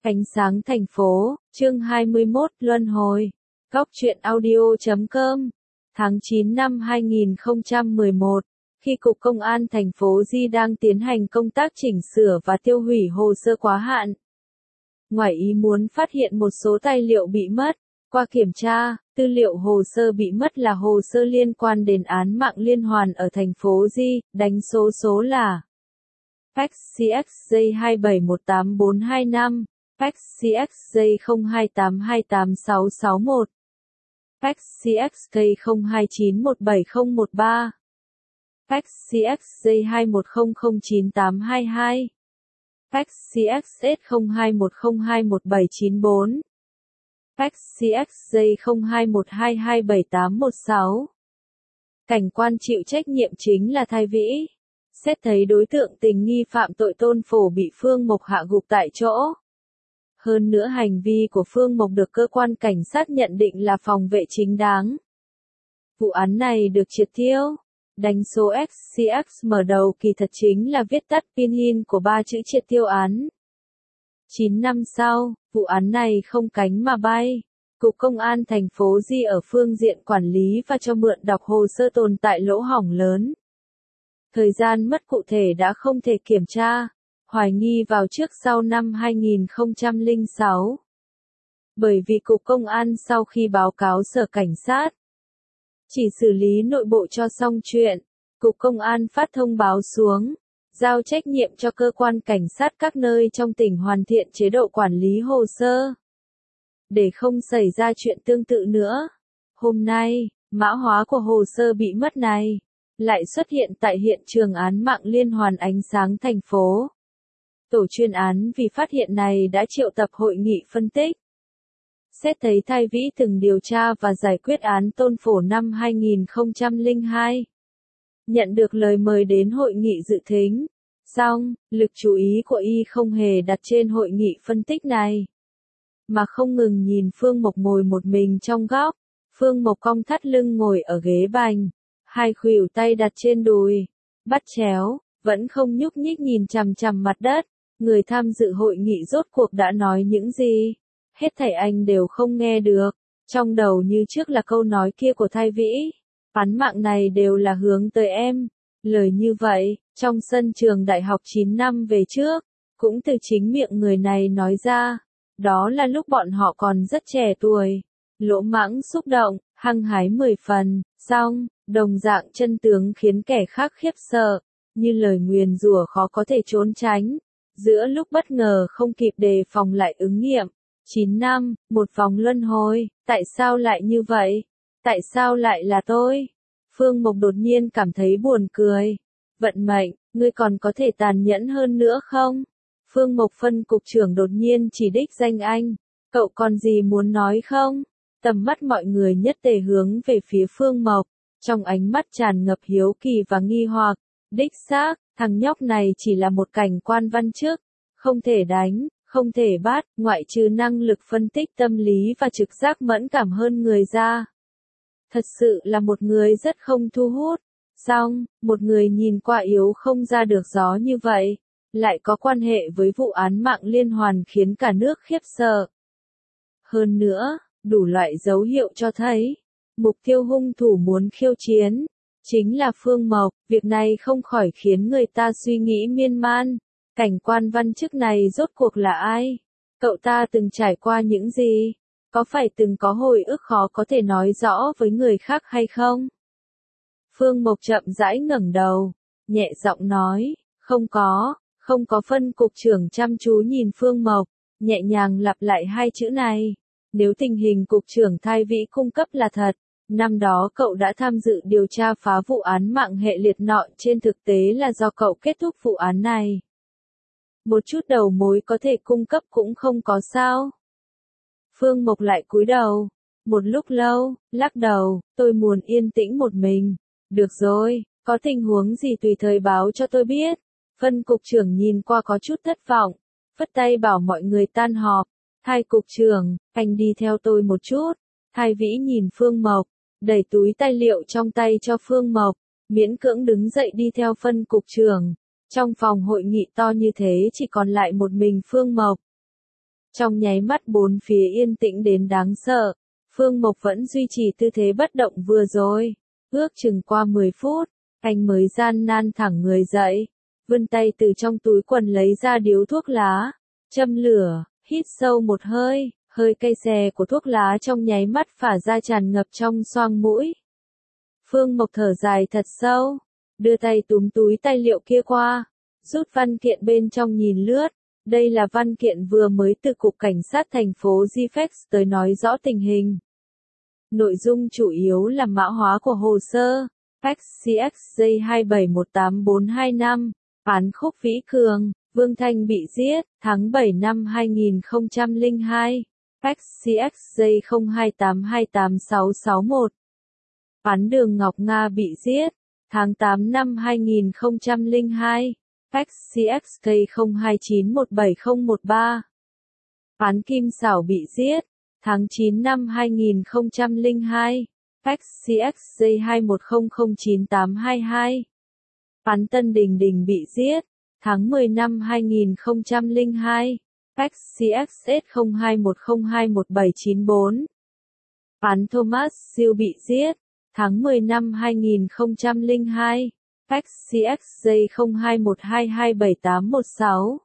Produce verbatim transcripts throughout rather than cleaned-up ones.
Ánh sáng thành phố, chương hai mươi mốt, Luân hồi. Góc truyện audio chấm com. Tháng chín năm hai nghìn không trăm mười một, khi Cục Công an thành phố Di đang tiến hành công tác chỉnh sửa và tiêu hủy hồ sơ quá hạn. Ngoài ý muốn phát hiện một số tài liệu bị mất, qua kiểm tra, tư liệu hồ sơ bị mất là hồ sơ liên quan đến án mạng liên hoàn ở thành phố Di, đánh số số là F C X J hai bảy một tám bốn hai năm, F C X J không hai tám hai tám sáu sáu một, F C X K không hai chín một bảy không một ba, F C X J hai một không không chín tám hai hai, F C X S không hai một không hai một bảy chín bốn, F C X J không hai một hai hai bảy tám một sáu. Cảnh quan chịu trách nhiệm chính là Thái Vĩ. Xét thấy đối tượng tình nghi phạm tội Tôn Phổ bị Phương Mộc hạ gục tại chỗ. Hơn nữa hành vi của Phương Mộc được cơ quan cảnh sát nhận định là phòng vệ chính đáng. Vụ án này được triệt tiêu. Đánh số X C X mở đầu kỳ thật chính là viết tắt pinyin của ba chữ triệt tiêu án. chín năm sau, vụ án này không cánh mà bay. Cục Công an thành phố Di ở phương diện quản lý và cho mượn đọc hồ sơ tồn tại lỗ hổng lớn. Thời gian mất cụ thể đã không thể kiểm tra, hoài nghi vào trước sau năm hai nghìn không trăm lẻ sáu. Bởi vì Cục Công an sau khi báo cáo Sở Cảnh sát, chỉ xử lý nội bộ cho xong chuyện, Cục Công an phát thông báo xuống, giao trách nhiệm cho cơ quan cảnh sát các nơi trong tỉnh hoàn thiện chế độ quản lý hồ sơ. Để không xảy ra chuyện tương tự nữa, hôm nay, mã hóa của hồ sơ bị mất này lại xuất hiện tại hiện trường án mạng liên hoàn ánh sáng thành phố. Tổ chuyên án vì phát hiện này đã triệu tập hội nghị phân tích. Xét thấy Thái Vĩ từng điều tra và giải quyết án Tôn Phổ năm hai nghìn không trăm lẻ hai. Nhận được lời mời đến hội nghị dự thính. Song, lực chú ý của y không hề đặt trên hội nghị phân tích này. Mà không ngừng nhìn Phương Mộc ngồi một mình trong góc. Phương Mộc cong thắt lưng ngồi ở ghế bành. Hai khuỷu tay đặt trên đùi, bắt chéo, vẫn không nhúc nhích nhìn chằm chằm mặt đất. Người tham dự hội nghị rốt cuộc đã nói những gì? Hết thảy anh đều không nghe được. Trong đầu như trước là câu nói kia của Thái Vĩ. Án mạng này đều là hướng tới em. Lời như vậy, trong sân trường đại học chín năm về trước, cũng từ chính miệng người này nói ra. Đó là lúc bọn họ còn rất trẻ tuổi. Lỗ mãng xúc động, hăng hái mười phần, xong, đồng dạng chân tướng khiến kẻ khác khiếp sợ, như lời nguyền rủa khó có thể trốn tránh. Giữa lúc bất ngờ không kịp đề phòng lại ứng nghiệm. chín năm, một vòng luân hồi, tại sao lại như vậy? Tại sao lại là tôi? Phương Mộc đột nhiên cảm thấy buồn cười. Vận mệnh, ngươi còn có thể tàn nhẫn hơn nữa không? Phương Mộc phân cục trưởng đột nhiên chỉ đích danh anh. Cậu còn gì muốn nói không? Tầm mắt mọi người nhất tề hướng về phía Phương Mộc. Trong ánh mắt tràn ngập hiếu kỳ và nghi hoặc. Đích xác, thằng nhóc này chỉ là một cảnh quan văn chức. Không thể đánh, không thể bắt, ngoại trừ năng lực phân tích tâm lý và trực giác mẫn cảm hơn người ra. Thật sự là một người rất không thu hút. Song, một người nhìn qua yếu không ra được gió như vậy, lại có quan hệ với vụ án mạng liên hoàn khiến cả nước khiếp sợ. Hơn nữa, đủ loại dấu hiệu cho thấy, mục tiêu hung thủ muốn khiêu chiến, chính là Phương Mộc. Việc này không khỏi khiến người ta suy nghĩ miên man. Cảnh quan văn chức này rốt cuộc là ai? Cậu ta từng trải qua những gì? Có phải từng có hồi ức khó có thể nói rõ với người khác hay không? Phương Mộc chậm rãi ngẩng đầu, nhẹ giọng nói, không có, không có. Phân cục trưởng chăm chú nhìn Phương Mộc, nhẹ nhàng lặp lại hai chữ này. Nếu tình hình cục trưởng Thái Vĩ cung cấp là thật, năm đó cậu đã tham dự điều tra phá vụ án mạng hệ liệt nọ, trên thực tế là do cậu kết thúc vụ án này. Một chút đầu mối có thể cung cấp cũng không có sao? Phương Mộc lại cúi đầu, một lúc lâu, lắc đầu, tôi muốn yên tĩnh một mình. Được rồi, có tình huống gì tùy thời báo cho tôi biết. Phân cục trưởng nhìn qua có chút thất vọng, phất tay bảo mọi người tan họp. Thái cục trưởng, anh đi theo tôi một chút. Thái Vĩ nhìn Phương Mộc, đẩy túi tài liệu trong tay cho Phương Mộc, miễn cưỡng đứng dậy đi theo phân cục trưởng. Trong phòng hội nghị to như thế chỉ còn lại một mình Phương Mộc. Trong nháy mắt bốn phía yên tĩnh đến đáng sợ. Phương Mộc vẫn duy trì tư thế bất động vừa rồi. Ước chừng qua mười phút, anh mới gian nan thẳng người dậy. Vươn tay từ trong túi quần lấy ra điếu thuốc lá. Châm lửa, hít sâu một hơi, hơi cay xè của thuốc lá trong nháy mắt phả ra tràn ngập trong xoang mũi. Phương Mộc thở dài thật sâu, đưa tay túm túi tài liệu kia qua, rút văn kiện bên trong nhìn lướt. Đây là văn kiện vừa mới từ Cục Cảnh sát thành phố Gifex tới nói rõ tình hình. Nội dung chủ yếu là mã hóa của hồ sơ, X C X J hai bảy một tám bốn hai năm, án Khúc Vĩ Cường, Vương Thanh bị giết, tháng bảy năm hai nghìn không trăm lẻ hai, X C X J không hai tám hai tám sáu sáu một. Án Đường Ngọc Nga bị giết, tháng tám năm hai nghìn không trăm lẻ hai, X C X K không hai chín một bảy không một ba. Án Kim Xảo bị giết, tháng chín năm hai nghìn không trăm lẻ hai, X C X J hai một không không chín tám hai hai. Án Tân Đình Đình bị giết, tháng mười năm hai nghìn không trăm lẻ hai, X C X S không hai một không hai một bảy chín bốn. Án Thomas Siêu bị giết, tháng mười năm hai nghìn không trăm lẻ hai, X C X J không hai một hai hai bảy tám một sáu.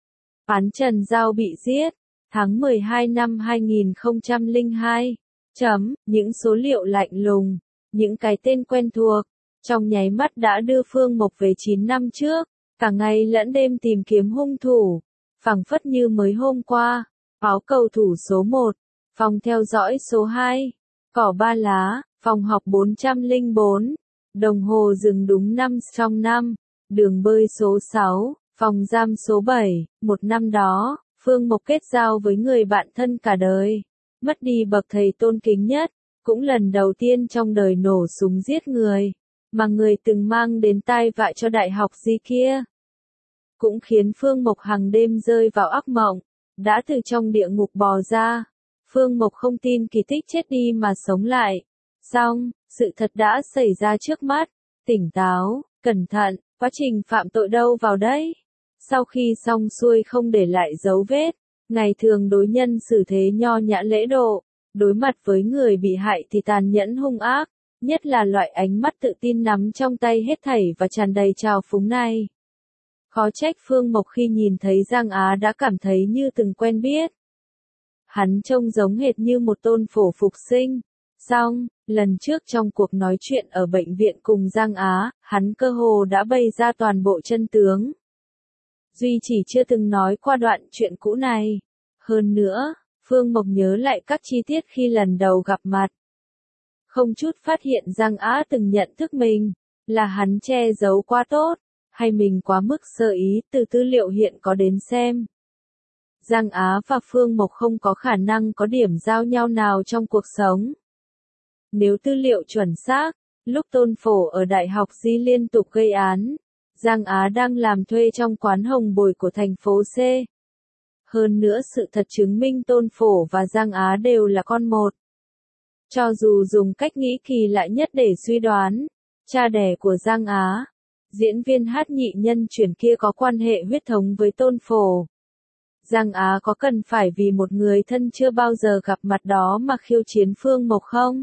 Án Trần Giao bị giết, tháng mười hai năm hai nghìn không trăm lẻ hai. Chấm, những số liệu lạnh lùng, những cái tên quen thuộc, trong nháy mắt đã đưa Phương Mộc về chín năm trước, cả ngày lẫn đêm tìm kiếm hung thủ, phảng phất như mới hôm qua. Báo cầu thủ số một, phòng theo dõi số hai, cỏ ba lá, phòng học bốn trăm lẻ bốn, đồng hồ dừng đúng năm trong năm, đường bơi số sáu, phòng giam số bảy. Một năm đó, Phương Mộc kết giao với người bạn thân cả đời, mất đi bậc thầy tôn kính nhất, cũng lần đầu tiên trong đời nổ súng giết người, mà người từng mang đến tai vạ cho đại học gì kia. Cũng khiến Phương Mộc hàng đêm rơi vào ác mộng, đã từ trong địa ngục bò ra. Phương Mộc không tin kỳ tích chết đi mà sống lại. Xong, sự thật đã xảy ra trước mắt. Tỉnh táo, cẩn thận, quá trình phạm tội đâu vào đấy. Sau khi xong xuôi không để lại dấu vết, ngày thường đối nhân xử thế nho nhã lễ độ, đối mặt với người bị hại thì tàn nhẫn hung ác, nhất là loại ánh mắt tự tin nắm trong tay hết thảy và tràn đầy trào phúng này. Khó trách Phương Mộc khi nhìn thấy Giang Á đã cảm thấy như từng quen biết. Hắn trông giống hệt như một tôn phổ phục sinh. Xong, lần trước trong cuộc nói chuyện ở bệnh viện cùng Giang Á, hắn cơ hồ đã bày ra toàn bộ chân tướng. Duy chỉ chưa từng nói qua đoạn chuyện cũ này. Hơn nữa, Phương Mộc nhớ lại các chi tiết khi lần đầu gặp mặt. Không chút phát hiện Giang Á từng nhận thức mình, là hắn che giấu quá tốt, hay mình quá mức sơ ý. Từ tư liệu hiện có đến xem, Giang Á và Phương Mộc không có khả năng có điểm giao nhau nào trong cuộc sống. Nếu tư liệu chuẩn xác, lúc Tôn Phổ ở Đại học Di liên tục gây án, Giang Á đang làm thuê trong quán Hồng Bồi của thành phố C. Hơn nữa sự thật chứng minh Tôn Phổ và Giang Á đều là con một. Cho dù dùng cách nghĩ kỳ lạ nhất để suy đoán, cha đẻ của Giang Á, diễn viên hát nhị nhân chuyển kia có quan hệ huyết thống với Tôn Phổ. Giang Á có cần phải vì một người thân chưa bao giờ gặp mặt đó mà khiêu chiến Phương Mộc không?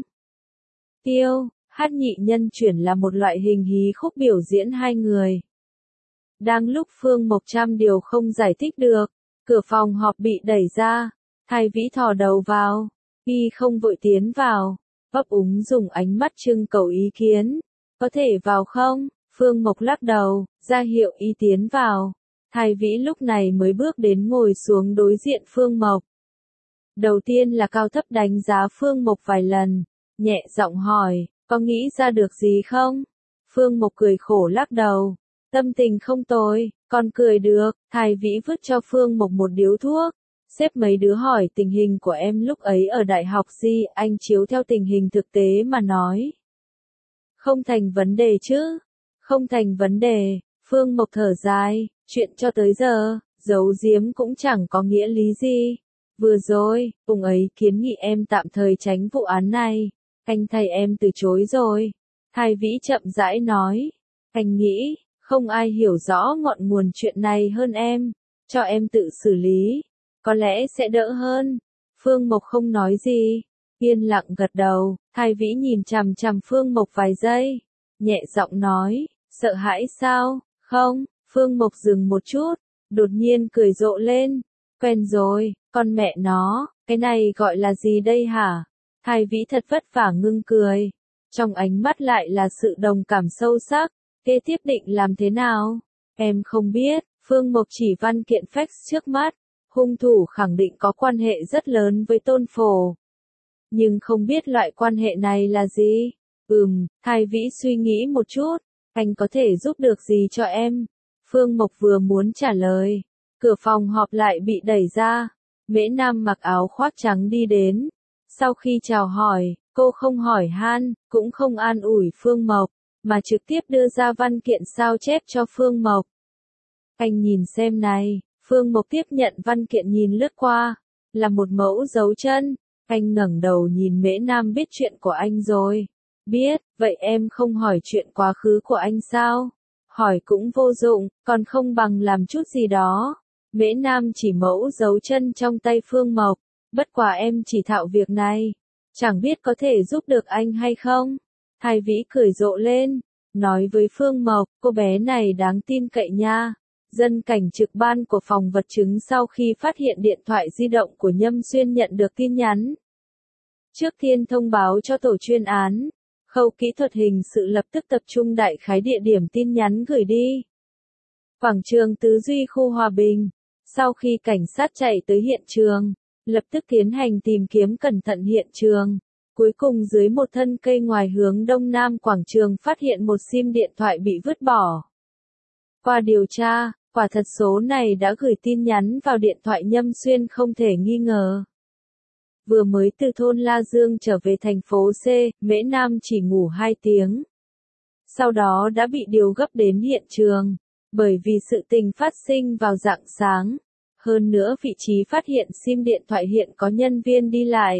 Tiêu, hát nhị nhân chuyển là một loại hình hí khúc biểu diễn hai người. Đang lúc Phương Mộc trăm điều không giải thích được, cửa phòng họp bị đẩy ra, Thái Vĩ thò đầu vào, y không vội tiến vào, ấp úng dùng ánh mắt trưng cầu ý kiến. Có thể vào không? Phương Mộc lắc đầu, ra hiệu y tiến vào. Thái Vĩ lúc này mới bước đến ngồi xuống đối diện Phương Mộc. Đầu tiên là cao thấp đánh giá Phương Mộc vài lần, nhẹ giọng hỏi, có nghĩ ra được gì không? Phương Mộc cười khổ lắc đầu, tâm tình không tồi, còn cười được. Thái Vĩ vứt cho Phương Mộc một điếu thuốc, xếp mấy đứa hỏi tình hình của em lúc ấy ở đại học gì, anh chiếu theo tình hình thực tế mà nói. Không thành vấn đề chứ? Không thành vấn đề. Phương Mộc thở dài, chuyện cho tới giờ, giấu giếm cũng chẳng có nghĩa lý gì. Vừa rồi, ông ấy kiến nghị em tạm thời tránh vụ án này, anh thầy em từ chối rồi. Thái Vĩ chậm rãi nói, anh nghĩ, không ai hiểu rõ ngọn nguồn chuyện này hơn em, cho em tự xử lý. có lẽ sẽ đỡ hơn. Phương Mộc không nói gì, yên lặng gật đầu. Thái Vĩ nhìn chằm chằm Phương Mộc vài giây, nhẹ giọng nói, sợ hãi sao? Không. Phương Mộc dừng một chút, đột nhiên cười rộ lên. Quen rồi, con mẹ nó, cái này gọi là gì đây hả? Thái Vĩ thật vất vả ngưng cười, trong ánh mắt lại là sự đồng cảm sâu sắc. Kế tiếp định làm thế nào? Em không biết. Phương Mộc chỉ văn kiện fax trước mắt, hung thủ khẳng định có quan hệ rất lớn với Tôn Phổ. Nhưng không biết loại quan hệ này là gì? Ừm, Thái Vĩ suy nghĩ một chút, anh có thể giúp được gì cho em? Phương Mộc vừa muốn trả lời, cửa phòng họp lại bị đẩy ra. Mễ Nam mặc áo khoác trắng đi đến. Sau khi chào hỏi, cô không hỏi han, cũng không an ủi Phương Mộc, mà trực tiếp đưa ra văn kiện sao chép cho Phương Mộc. Anh nhìn xem này. Phương Mộc tiếp nhận văn kiện nhìn lướt qua, là một mẫu dấu chân. Anh ngẩng đầu nhìn Mễ Nam, biết chuyện của anh rồi. Biết, vậy em không hỏi chuyện quá khứ của anh sao? Hỏi cũng vô dụng, còn không bằng làm chút gì đó. Mễ Nam chỉ mẫu dấu chân trong tay Phương Mộc. Bất quá em chỉ thạo việc này, chẳng biết có thể giúp được anh hay không? Thái Vĩ cười rộ lên, nói với Phương Mộc, cô bé này đáng tin cậy nha. Dân cảnh trực ban của phòng vật chứng sau khi phát hiện điện thoại di động của Nhâm Xuyên nhận được tin nhắn, trước tiên thông báo cho tổ chuyên án. Khâu kỹ thuật hình sự lập tức tập trung đại khái địa điểm tin nhắn gửi đi. Quảng trường Tứ Duy khu Hòa Bình. Sau khi cảnh sát chạy tới hiện trường, lập tức tiến hành tìm kiếm cẩn thận hiện trường. Cuối cùng dưới một thân cây ngoài hướng đông nam quảng trường phát hiện một sim điện thoại bị vứt bỏ. Qua điều tra, quả thật số này đã gửi tin nhắn vào điện thoại Nhâm Xuyên không thể nghi ngờ. Vừa mới từ thôn La Dương trở về thành phố C, Mễ Nam chỉ ngủ hai tiếng. Sau đó đã bị điều gấp đến hiện trường, bởi vì sự tình phát sinh vào rạng sáng. Hơn nữa vị trí phát hiện sim điện thoại hiện có nhân viên đi lại.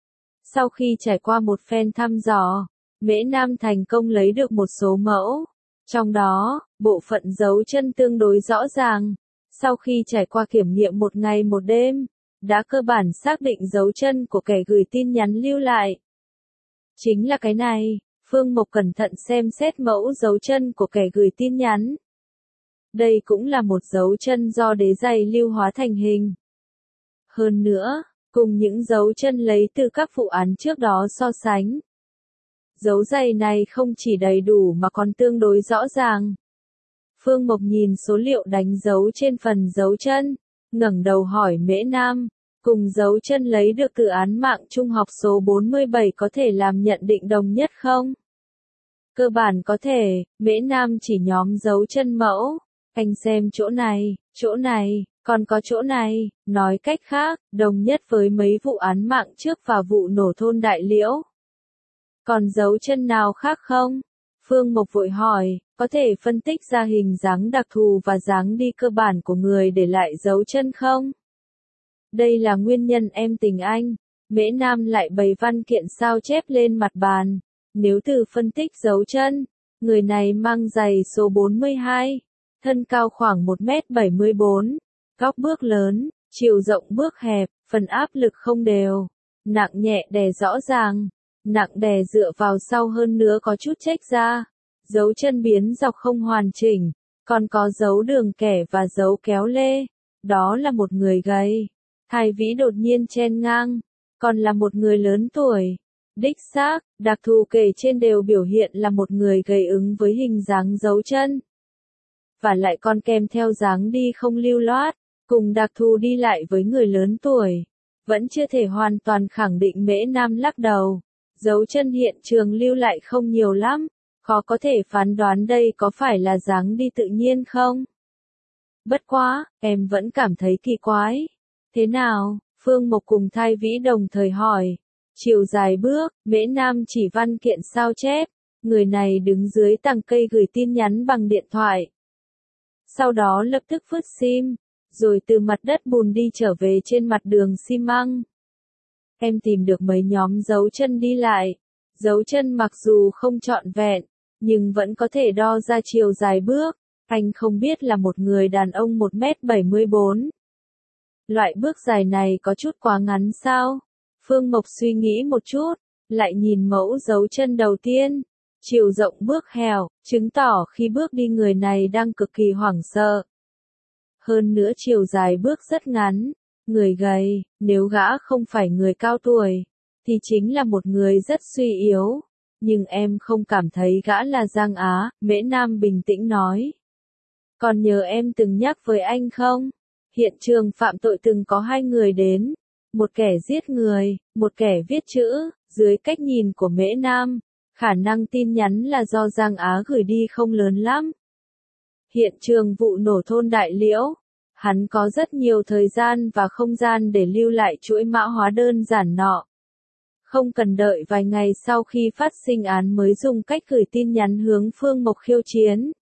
Sau khi trải qua một phen thăm dò, Mễ Nam thành công lấy được một số mẫu. Trong đó, bộ phận dấu chân tương đối rõ ràng. Sau khi trải qua kiểm nghiệm một ngày một đêm, đã cơ bản xác định dấu chân của kẻ gửi tin nhắn lưu lại. Chính là cái này. Phương Mộc cẩn thận xem xét mẫu dấu chân của kẻ gửi tin nhắn. Đây cũng là một dấu chân do đế giày lưu hóa thành hình. Hơn nữa, cùng những dấu chân lấy từ các vụ án trước đó so sánh, dấu giày này không chỉ đầy đủ mà còn tương đối rõ ràng. Phương Mộc nhìn số liệu đánh dấu trên phần dấu chân, ngẩng đầu hỏi Mễ Nam, cùng dấu chân lấy được từ án mạng trung học số bốn mươi bảy có thể làm nhận định đồng nhất không? Cơ bản có thể. Mễ Nam chỉ nhóm dấu chân mẫu. Anh xem chỗ này, chỗ này, còn có chỗ này, nói cách khác, đồng nhất với mấy vụ án mạng trước và vụ nổ thôn Đại Liễu. Còn dấu chân nào khác không? Phương Mộc vội hỏi, có thể phân tích ra hình dáng đặc thù và dáng đi cơ bản của người để lại dấu chân không? Đây là nguyên nhân em tình anh. Mễ Nam lại bày văn kiện sao chép lên mặt bàn. Nếu từ phân tích dấu chân, người này mang giày số bốn mươi hai, thân cao khoảng một mét bảy mươi bốn, góc bước lớn, chiều rộng bước hẹp, phần áp lực không đều, nặng nhẹ đè rõ ràng, nặng đè dựa vào sau hơn nữa có chút chếch ra, dấu chân biến dọc không hoàn chỉnh, còn có dấu đường kẻ và dấu kéo lê. Đó là một người gầy. Thái Vĩ đột nhiên chen ngang, còn là một người lớn tuổi. Đích xác, đặc thù kể trên đều biểu hiện là một người gầy ứng với hình dáng dấu chân. Và lại còn kèm theo dáng đi không lưu loát, cùng đặc thù đi lại với người lớn tuổi. Vẫn chưa thể hoàn toàn khẳng định. Mễ Nam lắc đầu. Dấu chân hiện trường lưu lại không nhiều lắm, khó có thể phán đoán đây có phải là dáng đi tự nhiên không. Bất quá, em vẫn cảm thấy kỳ quái. Thế nào? Phương Mộc cùng Thái Vĩ đồng thời hỏi. Chiều dài bước, Mễ Nam chỉ văn kiện sao chép, người này đứng dưới tàng cây gửi tin nhắn bằng điện thoại. Sau đó lập tức vứt sim, rồi từ mặt đất bùn đi trở về trên mặt đường xi măng. Em tìm được mấy nhóm dấu chân đi lại. Dấu chân mặc dù không trọn vẹn, nhưng vẫn có thể đo ra chiều dài bước. Anh không biết là một người đàn ông một mét bảy mươi bốn. Loại bước dài này có chút quá ngắn sao? Phương Mộc suy nghĩ một chút, lại nhìn mẫu dấu chân đầu tiên. Chiều rộng bước hẹp, chứng tỏ khi bước đi người này đang cực kỳ hoảng sợ. Hơn nữa chiều dài bước rất ngắn, người gầy, nếu gã không phải người cao tuổi, thì chính là một người rất suy yếu. Nhưng em không cảm thấy gã là Giang Á, Mễ Nam bình tĩnh nói. Còn nhớ em từng nhắc với anh không? Hiện trường phạm tội từng có hai người đến. Một kẻ giết người, một kẻ viết chữ, dưới cách nhìn của Mễ Nam. Khả năng tin nhắn là do Giang Á gửi đi không lớn lắm. Hiện trường vụ nổ thôn Đại Liễu. Hắn có rất nhiều thời gian và không gian để lưu lại chuỗi mã hóa đơn giản nọ. Không cần đợi vài ngày sau khi phát sinh án mới dùng cách gửi tin nhắn hướng Phương Mộc khiêu chiến.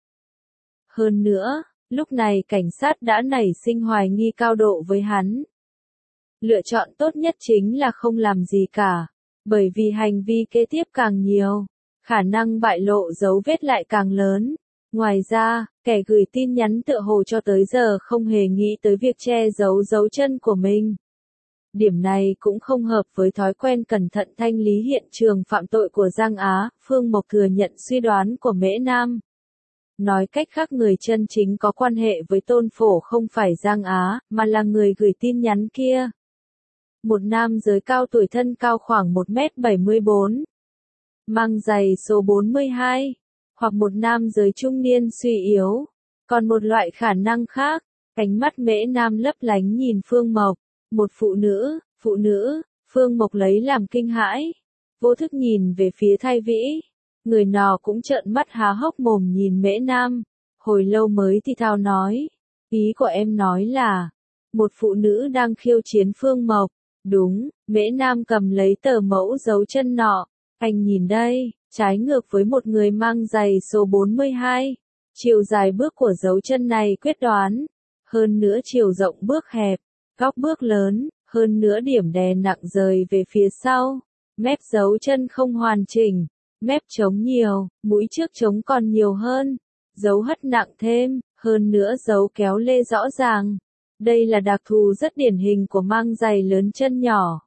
Hơn nữa, lúc này cảnh sát đã nảy sinh hoài nghi cao độ với hắn. Lựa chọn tốt nhất chính là không làm gì cả, bởi vì hành vi kế tiếp càng nhiều, khả năng bại lộ dấu vết lại càng lớn. Ngoài ra, kẻ gửi tin nhắn tựa hồ cho tới giờ không hề nghĩ tới việc che giấu dấu chân của mình. Điểm này cũng không hợp với thói quen cẩn thận thanh lý hiện trường phạm tội của Giang Á, Phương Mộc thừa nhận suy đoán của Mễ Nam. Nói cách khác người chân chính có quan hệ với Tôn Phổ không phải Giang Á, mà là người gửi tin nhắn kia. Một nam giới cao tuổi thân cao khoảng một mét bảy mươi bốn, mang giày số bốn mươi hai, hoặc một nam giới trung niên suy yếu. Còn một loại khả năng khác, ánh mắt Mễ Nam lấp lánh nhìn Phương Mộc. Một phụ nữ, phụ nữ, Phương Mộc lấy làm kinh hãi. Vô thức nhìn về phía Thay Vĩ. Người nọ cũng trợn mắt há hốc mồm nhìn Mễ Nam. Hồi lâu mới thì thào nói. Ý của em nói là, một phụ nữ đang khiêu chiến Phương Mộc. Đúng, Mễ Nam cầm lấy tờ mẫu dấu chân nọ. Anh nhìn đây, trái ngược với một người mang giày số bốn mươi hai. Chiều dài bước của dấu chân này quyết đoán. Hơn nữa chiều rộng bước hẹp. Góc bước lớn, hơn nữa điểm đè nặng rời về phía sau. Mép dấu chân không hoàn chỉnh, mép trống nhiều, mũi trước trống còn nhiều hơn. Dấu hất nặng thêm, hơn nữa dấu kéo lê rõ ràng. Đây là đặc thù rất điển hình của mang giày lớn chân nhỏ.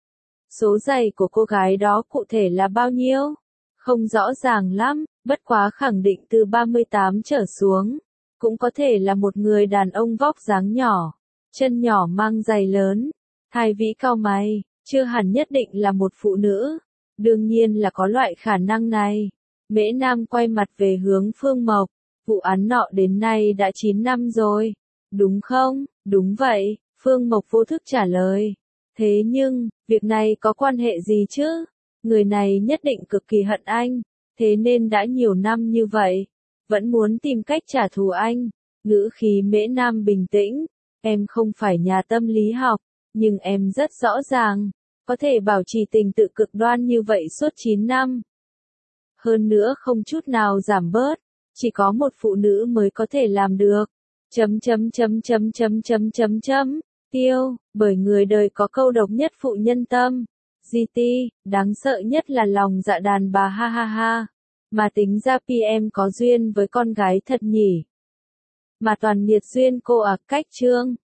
Số giày của cô gái đó cụ thể là bao nhiêu? Không rõ ràng lắm, bất quá khẳng định từ ba mươi tám trở xuống. Cũng có thể là một người đàn ông vóc dáng nhỏ. Chân nhỏ mang giày lớn. Thay Vĩ cau mày, chưa hẳn nhất định là một phụ nữ. Đương nhiên là có loại khả năng này. Mễ Nam quay mặt về hướng Phương Mộc. Vụ án nọ đến nay đã chín năm rồi. Đúng không? Đúng vậy, Phương Mộc vô thức trả lời. Thế nhưng, việc này có quan hệ gì chứ? Người này nhất định cực kỳ hận anh. Thế nên đã nhiều năm như vậy. Vẫn muốn tìm cách trả thù anh. Ngữ khí Mễ Nam bình tĩnh. Em không phải nhà tâm lý học, nhưng em rất rõ ràng, có thể bảo trì tình tự cực đoan như vậy suốt chín năm. Hơn nữa không chút nào giảm bớt, chỉ có một phụ nữ mới có thể làm được. Chấm chấm chấm chấm chấm chấm chấm chấm, tiêu, bởi người đời có câu độc nhất phụ nhân tâm. giê tê, đáng sợ nhất là lòng dạ đàn bà ha ha ha. Mà tính ra pê em có duyên với con gái thật nhỉ. Mà toàn nghiệt duyên cô à, cách trương.